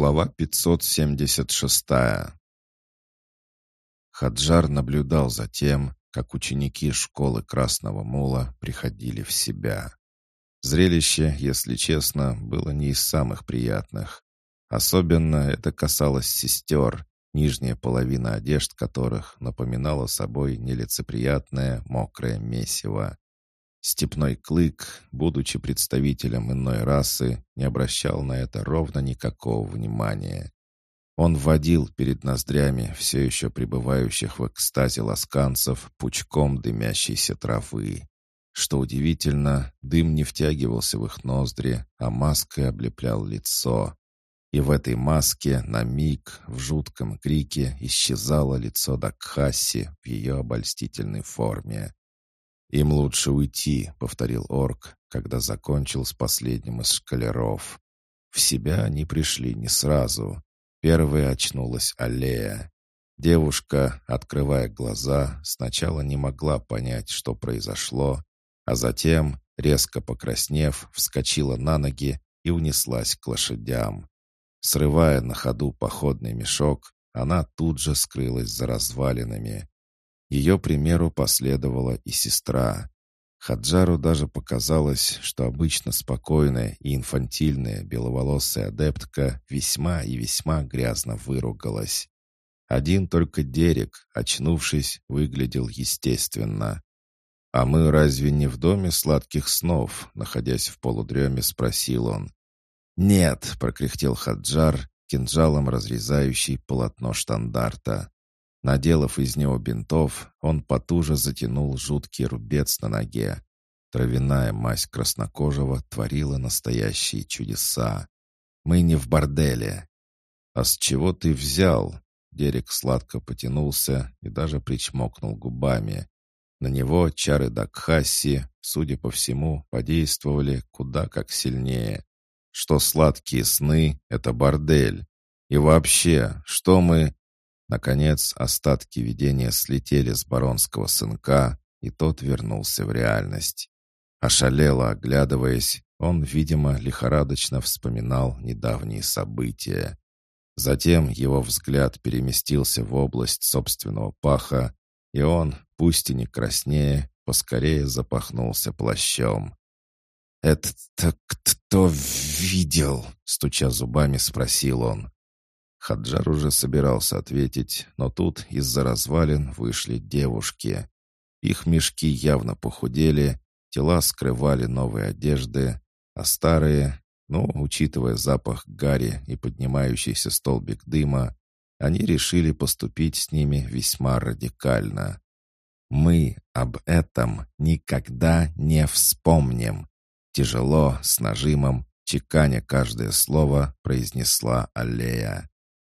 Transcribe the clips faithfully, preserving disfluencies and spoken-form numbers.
Глава пятьсот семьдесят шесть. Хаджар наблюдал за тем, как ученики школы Красного Мула приходили в себя. Зрелище, если честно, было не из самых приятных. Особенно это касалось сестер, нижняя половина одежд которых напоминала собой нелицеприятное мокрое месиво. Степной Клык, будучи представителем иной расы, не обращал на это ровно никакого внимания. Он водил перед ноздрями все еще пребывающих в экстазе ласканцев пучком дымящейся травы. Что удивительно, дым не втягивался в их ноздри, а маской облеплял лицо. И в этой маске на миг в жутком крике исчезало лицо Дакхаси в ее обольстительной форме. «Им лучше уйти», — повторил орк, когда закончил с последним из школяров. В себя они пришли не сразу. Первой очнулась Аллея. Девушка, открывая глаза, сначала не могла понять, что произошло, а затем, резко покраснев, вскочила на ноги и унеслась к лошадям. Срывая на ходу походный мешок, она тут же скрылась за развалинами. Ее примеру последовала и сестра. Хаджару даже показалось, что обычно спокойная и инфантильная беловолосая адептка весьма и весьма грязно выругалась. Один только Дерек, очнувшись, выглядел естественно. «А мы разве не в доме сладких снов?» Находясь в полудреме, спросил он. «Нет», — прокряхтел Хаджар, кинжалом разрезающий полотно штандарта. Наделав из него бинтов, он потуже затянул жуткий рубец на ноге. Травяная мазь краснокожего творила настоящие чудеса. «Мы не в борделе». «А с чего ты взял?» Дерек сладко потянулся и даже причмокнул губами. На него чары Дакхаси, судя по всему, подействовали куда как сильнее. Что сладкие сны — это бордель. И вообще, что мы... Наконец, остатки видения слетели с баронского сынка, и тот вернулся в реальность. Ошалело оглядываясь, он, видимо, лихорадочно вспоминал недавние события. Затем его взгляд переместился в область собственного паха, и он, пусть и не краснее, поскорее запахнулся плащом. «Это кто видел?» — стуча зубами, спросил он. Хаджар уже собирался ответить, но тут из-за развалин вышли девушки. Их мешки явно похудели, тела скрывали новые одежды, а старые, ну, учитывая запах гари и поднимающийся столбик дыма, они решили поступить с ними весьма радикально. «Мы об этом никогда не вспомним», — тяжело, с нажимом, чеканя каждое слово, произнесла Аллея.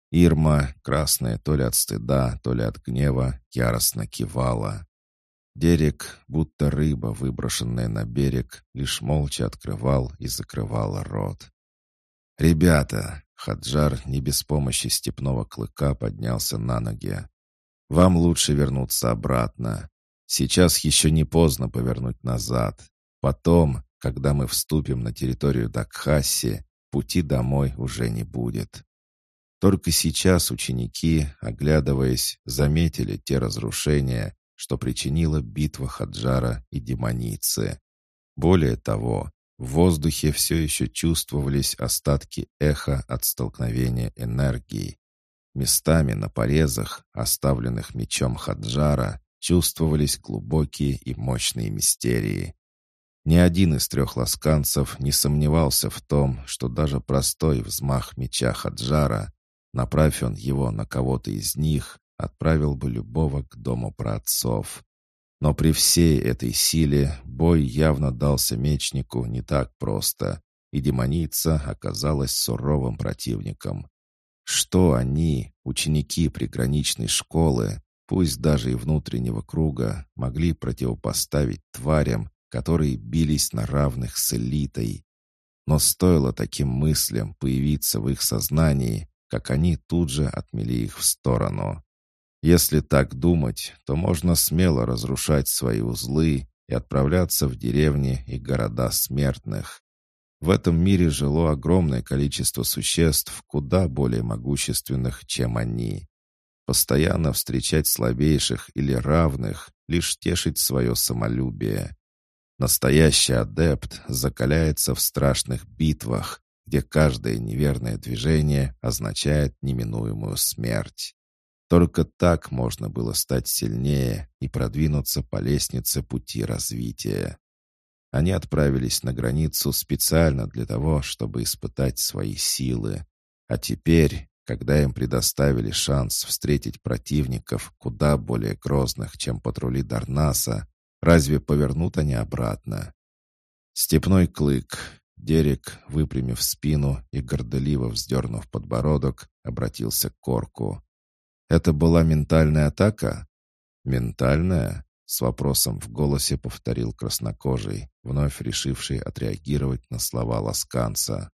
Ирма, красная то ли от стыда, то ли от гнева, яростно кивала. Дерек, будто рыба, выброшенная на берег, лишь молча открывал и закрывал рот. «Ребята!» — Хаджар не без помощи степного клыка поднялся на ноги. «Вам лучше вернуться обратно. Сейчас еще не поздно повернуть назад. Потом, когда мы вступим на территорию Дакхаси, пути домой уже не будет». Только сейчас ученики, оглядываясь, заметили те разрушения, что причинила битва Хаджара и демоницы. Более того, в воздухе все еще чувствовались остатки эха от столкновения энергии. Местами на порезах, оставленных мечом Хаджара, чувствовались глубокие и мощные мистерии. Ни один из трех ласканцев не сомневался в том, что даже простой взмах меча Хаджара, направь он его на кого-то из них, отправил бы любого к дому праотцов. Но при всей этой силе бой явно дался мечнику не так просто, и демоница оказалась суровым противником. Что они, ученики приграничной школы, пусть даже и внутреннего круга, могли противопоставить тварям, которые бились на равных с элитой? Но стоило таким мыслям появиться в их сознании, как они тут же отмели их в сторону. Если так думать, то можно смело разрушать свои узлы и отправляться в деревни и города смертных. В этом мире жило огромное количество существ, куда более могущественных, чем они. Постоянно встречать слабейших или равных, лишь тешить свое самолюбие. Настоящий адепт закаляется в страшных битвах, где каждое неверное движение означает неминуемую смерть. Только так можно было стать сильнее и продвинуться по лестнице пути развития. Они отправились на границу специально для того, чтобы испытать свои силы. А теперь, когда им предоставили шанс встретить противников куда более грозных, чем патрули Дарнаса, разве повернут они обратно? Степной клык, Дерек, выпрямив спину и горделиво вздернув подбородок, обратился к Корку. «Это была ментальная атака?» «Ментальная?» — с вопросом в голосе повторил краснокожий, вновь решивший отреагировать на слова ласканца.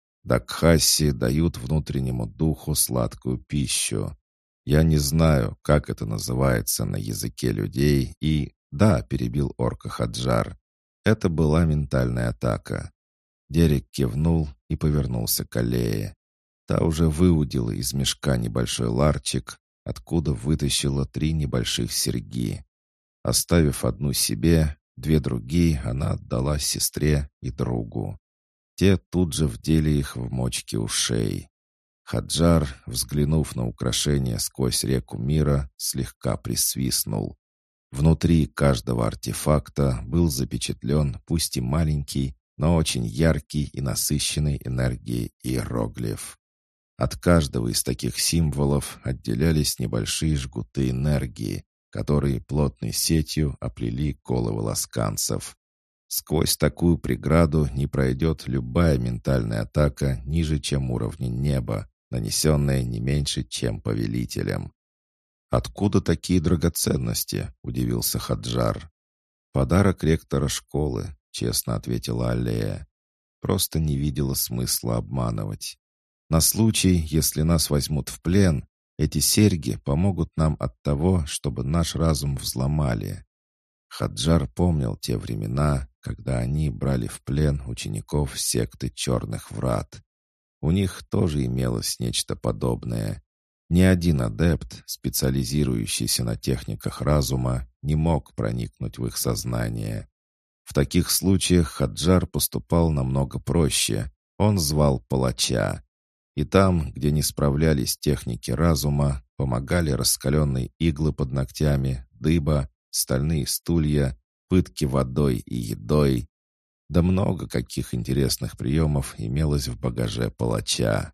«Дакхасси дают внутреннему духу сладкую пищу. Я не знаю, как это называется на языке людей, и...» «Да», — перебил орка Хаджар, — «это была ментальная атака». Дерек кивнул и повернулся к аллее. Та уже выудила из мешка небольшой ларчик, откуда вытащила три небольших серьги. Оставив одну себе, две другие она отдала сестре и другу. Те тут же вдели их в мочки ушей. Хаджар, взглянув на украшение сквозь реку мира, слегка присвистнул. Внутри каждого артефакта был запечатлен, пусть и маленький, но очень яркий и насыщенный энергией иероглиф. От каждого из таких символов отделялись небольшие жгуты энергии, которые плотной сетью оплели головы ласканцев. Сквозь такую преграду не пройдет любая ментальная атака ниже, чем уровня неба, нанесенная не меньше, чем повелителем. «Откуда такие драгоценности?» — удивился Хаджар. «Подарок ректора школы», — честно ответила Аллея. «Просто не видела смысла обманывать. На случай, если нас возьмут в плен, эти серьги помогут нам от того, чтобы наш разум взломали». Хаджар помнил те времена, когда они брали в плен учеников секты Черных Врат. У них тоже имелось нечто подобное. Ни один адепт, специализирующийся на техниках разума, не мог проникнуть в их сознание. В таких случаях Хаджар поступал намного проще. Он звал палача. И там, где не справлялись техники разума, помогали раскаленные иглы под ногтями, дыба, стальные стулья, пытки водой и едой. Да много каких интересных приемов имелось в багаже палача.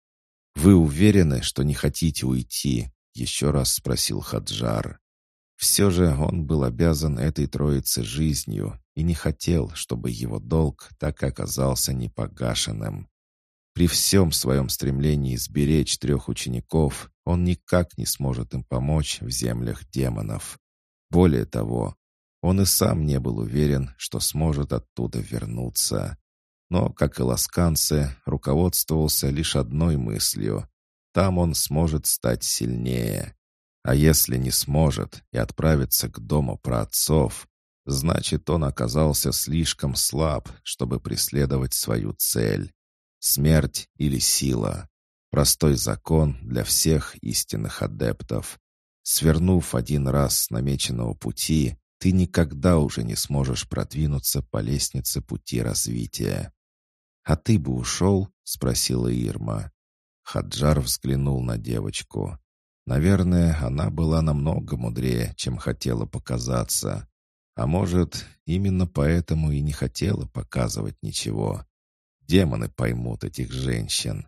«Вы уверены, что не хотите уйти?» — еще раз спросил Хаджар. Все же он был обязан этой троице жизнью и не хотел, чтобы его долг так и оказался непогашенным. При всем своем стремлении сберечь трех учеников, он никак не сможет им помочь в землях демонов. Более того, он и сам не был уверен, что сможет оттуда вернуться. Но, как и ласканцы, руководствовался лишь одной мыслью. Там он сможет стать сильнее. А если не сможет и отправится к дому праотцов, значит, он оказался слишком слаб, чтобы преследовать свою цель. Смерть или сила. Простой закон для всех истинных адептов. Свернув один раз с намеченного пути, ты никогда уже не сможешь продвинуться по лестнице пути развития. «А ты бы ушел?» — спросила Ирма. Хаджар взглянул на девочку. Наверное, она была намного мудрее, чем хотела показаться. А может, именно поэтому и не хотела показывать ничего. Демоны поймут этих женщин.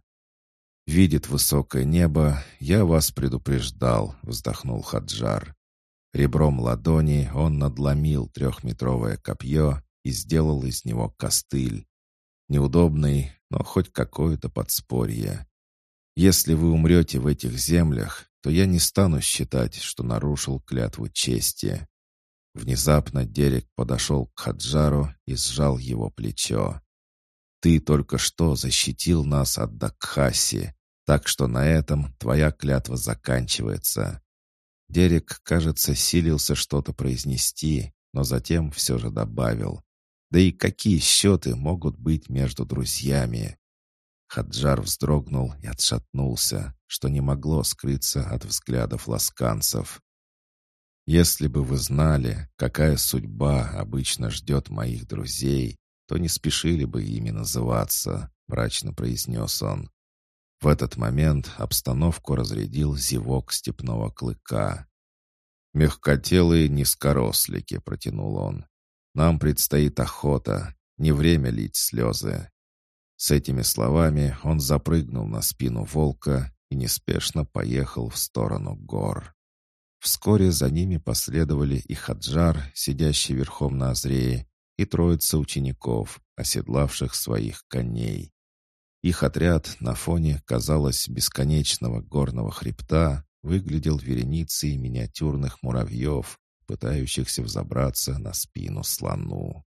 «Видит высокое небо, я вас предупреждал», — вздохнул Хаджар. Ребром ладони он надломил трехметровое копье и сделал из него костыль. Неудобный, но хоть какое-то подспорье. Если вы умрете в этих землях, то я не стану считать, что нарушил клятву чести». Внезапно Дерек подошел к Хаджару и сжал его плечо. «Ты только что защитил нас от Дакхасси, так что на этом твоя клятва заканчивается». Дерек, кажется, силился что-то произнести, но затем все же добавил. Да и какие счеты могут быть между друзьями? Хаджар вздрогнул и отшатнулся, что не могло скрыться от взглядов ласканцев. «Если бы вы знали, какая судьба обычно ждет моих друзей, то не спешили бы ими называться», — мрачно произнес он. В этот момент обстановку разрядил зевок степного клыка. «Мягкотелые низкорослики», — протянул он. «Нам предстоит охота, не время лить слезы». С этими словами он запрыгнул на спину волка и неспешно поехал в сторону гор. Вскоре за ними последовали и Хаджар, сидящий верхом на озрее, и троица учеников, оседлавших своих коней. Их отряд на фоне, казалось, бесконечного горного хребта выглядел вереницей миниатюрных муравьев, пытающихся взобраться на спину слону.